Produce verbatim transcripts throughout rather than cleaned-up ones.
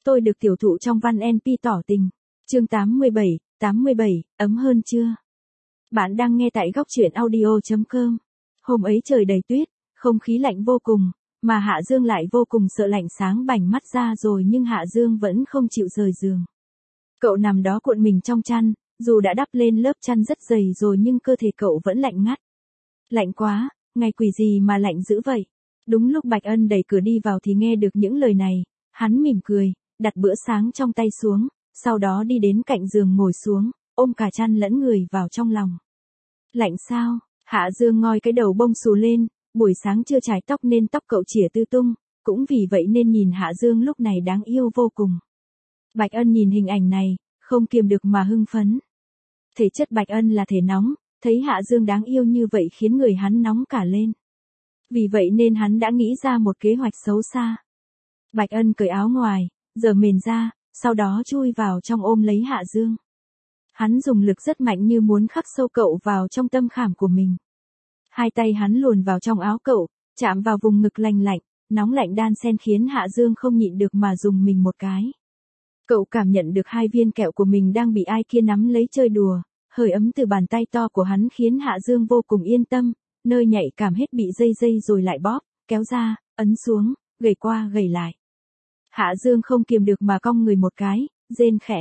tôi được tiểu thụ trong văn en pê tỏ tình. Chương tám mươi bảy, tám mươi bảy, ấm hơn chưa? Bạn đang nghe tại góc truyện audio chấm com. Hôm ấy trời đầy tuyết, không khí lạnh vô cùng, mà Hạ Dương lại vô cùng sợ lạnh, sáng bảnh mắt ra rồi nhưng Hạ Dương vẫn không chịu rời giường. Cậu nằm đó cuộn mình trong chăn, dù đã đắp lên lớp chăn rất dày rồi nhưng cơ thể cậu vẫn lạnh ngắt. Lạnh quá, ngày quỷ gì mà lạnh dữ vậy? Đúng lúc Bạch Ân đẩy cửa đi vào thì nghe được những lời này, hắn mỉm cười, đặt bữa sáng trong tay xuống, sau đó đi đến cạnh giường ngồi xuống, ôm cả chăn lẫn người vào trong lòng. Lạnh sao? Hạ Dương ngoi cái đầu bông xù lên, buổi sáng chưa chải tóc nên tóc cậu chỉa tứ tung, cũng vì vậy nên nhìn Hạ Dương lúc này đáng yêu vô cùng. Bạch Ân nhìn hình ảnh này, không kiềm được mà hưng phấn. Thể chất Bạch Ân là thể nóng, thấy Hạ Dương đáng yêu như vậy khiến người hắn nóng cả lên. Vì vậy nên hắn đã nghĩ ra một kế hoạch xấu xa. Bạch Ân cởi áo ngoài, giở mền ra, sau đó chui vào trong ôm lấy Hạ Dương. Hắn dùng lực rất mạnh như muốn khắc sâu cậu vào trong tâm khảm của mình. Hai tay hắn luồn vào trong áo cậu, chạm vào vùng ngực lành lạnh, nóng lạnh đan xen khiến Hạ Dương không nhịn được mà dùng mình một cái. Cậu cảm nhận được hai viên kẹo của mình đang bị ai kia nắm lấy chơi đùa, hơi ấm từ bàn tay to của hắn khiến Hạ Dương vô cùng yên tâm, nơi nhạy cảm hết bị dây dây rồi lại bóp, kéo ra, ấn xuống, gầy qua gầy lại. Hạ Dương không kiềm được mà cong người một cái, rên khẽ.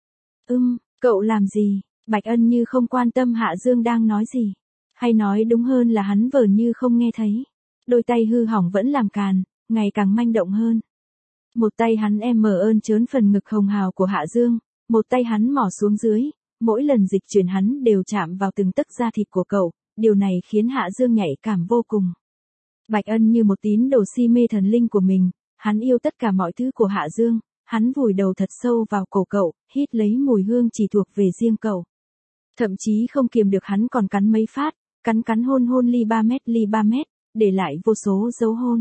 Ưm, cậu làm gì? Bạch Ân như không quan tâm Hạ Dương đang nói gì. Hay nói đúng hơn là hắn vờ như không nghe thấy. Đôi tay hư hỏng vẫn làm càn, ngày càng manh động hơn. Một tay hắn em mờ ơn trớn phần ngực hồng hào của Hạ Dương, một tay hắn mò xuống dưới, mỗi lần dịch chuyển hắn đều chạm vào từng tấc da thịt của cậu, điều này khiến Hạ Dương nhạy cảm vô cùng. Bạch Ân như một tín đồ si mê thần linh của mình, hắn yêu tất cả mọi thứ của Hạ Dương, hắn vùi đầu thật sâu vào cổ cậu, hít lấy mùi hương chỉ thuộc về riêng cậu. Thậm chí không kiềm được hắn còn cắn mấy phát, cắn cắn hôn hôn ly ba mét ly ba mét, để lại vô số dấu hôn.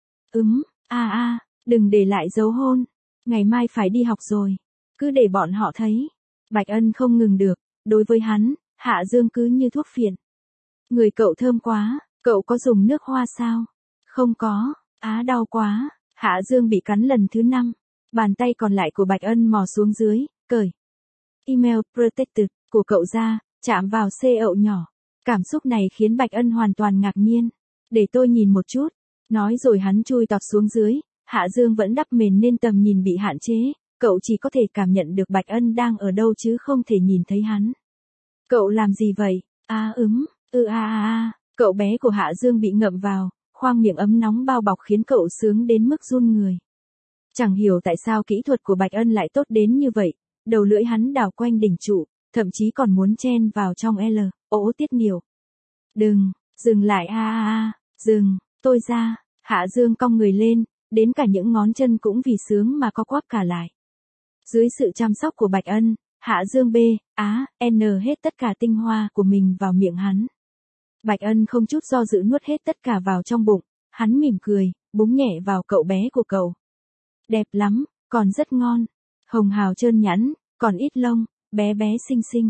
Ừm, a a, đừng để lại dấu hôn, ngày mai phải đi học rồi, cứ để bọn họ thấy. Bạch Ân không ngừng được, đối với hắn, Hạ Dương cứ như thuốc phiện. Người cậu thơm quá, cậu có dùng nước hoa sao? Không có, á đau quá. Hạ Dương bị cắn lần thứ năm, bàn tay còn lại của Bạch Ân mò xuống dưới, cởi email protected của cậu ra, chạm vào xê ậu nhỏ. Cảm xúc này khiến Bạch Ân hoàn toàn ngạc nhiên. Để tôi nhìn một chút, nói rồi hắn chui tọt xuống dưới, Hạ Dương vẫn đắp mền nên tầm nhìn bị hạn chế, cậu chỉ có thể cảm nhận được Bạch Ân đang ở đâu chứ không thể nhìn thấy hắn. Cậu làm gì vậy? A ấm, ư a a a, cậu bé của Hạ Dương bị ngậm vào, khoang miệng ấm nóng bao bọc khiến cậu sướng đến mức run người. Chẳng hiểu tại sao kỹ thuật của Bạch Ân lại tốt đến như vậy, đầu lưỡi hắn đào quanh đỉnh trụ, thậm chí còn muốn chen vào trong L, ố tiết niệu. Đừng, dừng lại a a a, dừng, tôi ra. Hạ Dương cong người lên, đến cả những ngón chân cũng vì sướng mà co quắp cả lại. Dưới sự chăm sóc của Bạch Ân, Hạ Dương B, Á, N hết tất cả tinh hoa của mình vào miệng hắn. Bạch Ân không chút do dự nuốt hết tất cả vào trong bụng, hắn mỉm cười, búng nhẹ vào cậu bé của cậu. Đẹp lắm, còn rất ngon, hồng hào trơn nhẵn, còn ít lông, bé bé xinh xinh.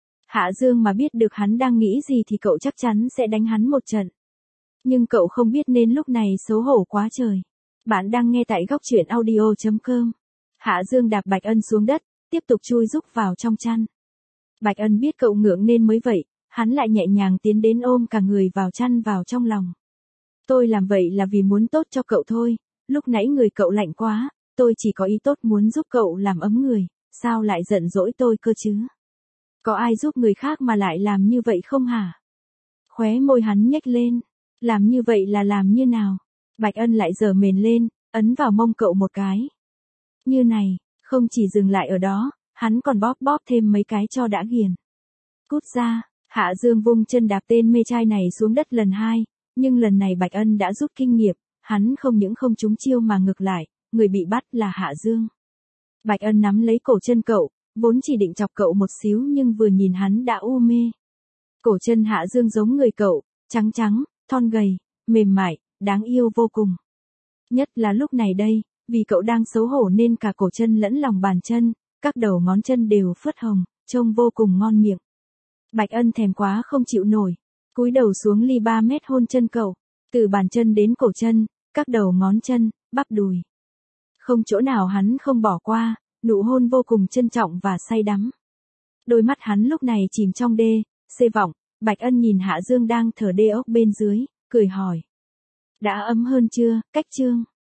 Hạ Dương mà biết được hắn đang nghĩ gì thì cậu chắc chắn sẽ đánh hắn một trận. Nhưng cậu không biết nên lúc này xấu hổ quá trời. Bạn đang nghe tại góc truyện audio chấm com. Hạ Dương đạp Bạch Ân xuống đất, tiếp tục chui rúc vào trong chăn. Bạch Ân biết cậu ngượng nên mới vậy, hắn lại nhẹ nhàng tiến đến ôm cả người vào chăn vào trong lòng. Tôi làm vậy là vì muốn tốt cho cậu thôi, lúc nãy người cậu lạnh quá, tôi chỉ có ý tốt muốn giúp cậu làm ấm người, sao lại giận dỗi tôi cơ chứ? Có ai giúp người khác mà lại làm như vậy không hả? Khóe môi hắn nhếch lên, làm như vậy là làm như nào? Bạch Ân lại giở mền lên, ấn vào mông cậu một cái. Như này, không chỉ dừng lại ở đó, hắn còn bóp bóp thêm mấy cái cho đã ghiền. Cút ra. Hạ Dương vung chân đạp tên mê trai này xuống đất lần hai, nhưng lần này Bạch Ân đã rút kinh nghiệm, hắn không những không trúng chiêu mà ngược lại, người bị bắt là Hạ Dương. Bạch Ân nắm lấy cổ chân cậu, vốn chỉ định chọc cậu một xíu nhưng vừa nhìn hắn đã u mê. Cổ chân Hạ Dương giống người cậu, trắng trắng, thon gầy, mềm mại, đáng yêu vô cùng. Nhất là lúc này đây, vì cậu đang xấu hổ nên cả cổ chân lẫn lòng bàn chân, các đầu ngón chân đều phớt hồng, trông vô cùng ngon miệng. Bạch Ân thèm quá không chịu nổi, cúi đầu xuống ly ba mét hôn chân cậu, từ bàn chân đến cổ chân, các đầu ngón chân, bắp đùi. Không chỗ nào hắn không bỏ qua, nụ hôn vô cùng trân trọng và say đắm. Đôi mắt hắn lúc này chìm trong đê, xê vọng, Bạch Ân nhìn Hạ Dương đang thở đê ốc bên dưới, cười hỏi. Đã ấm hơn chưa, cách chương?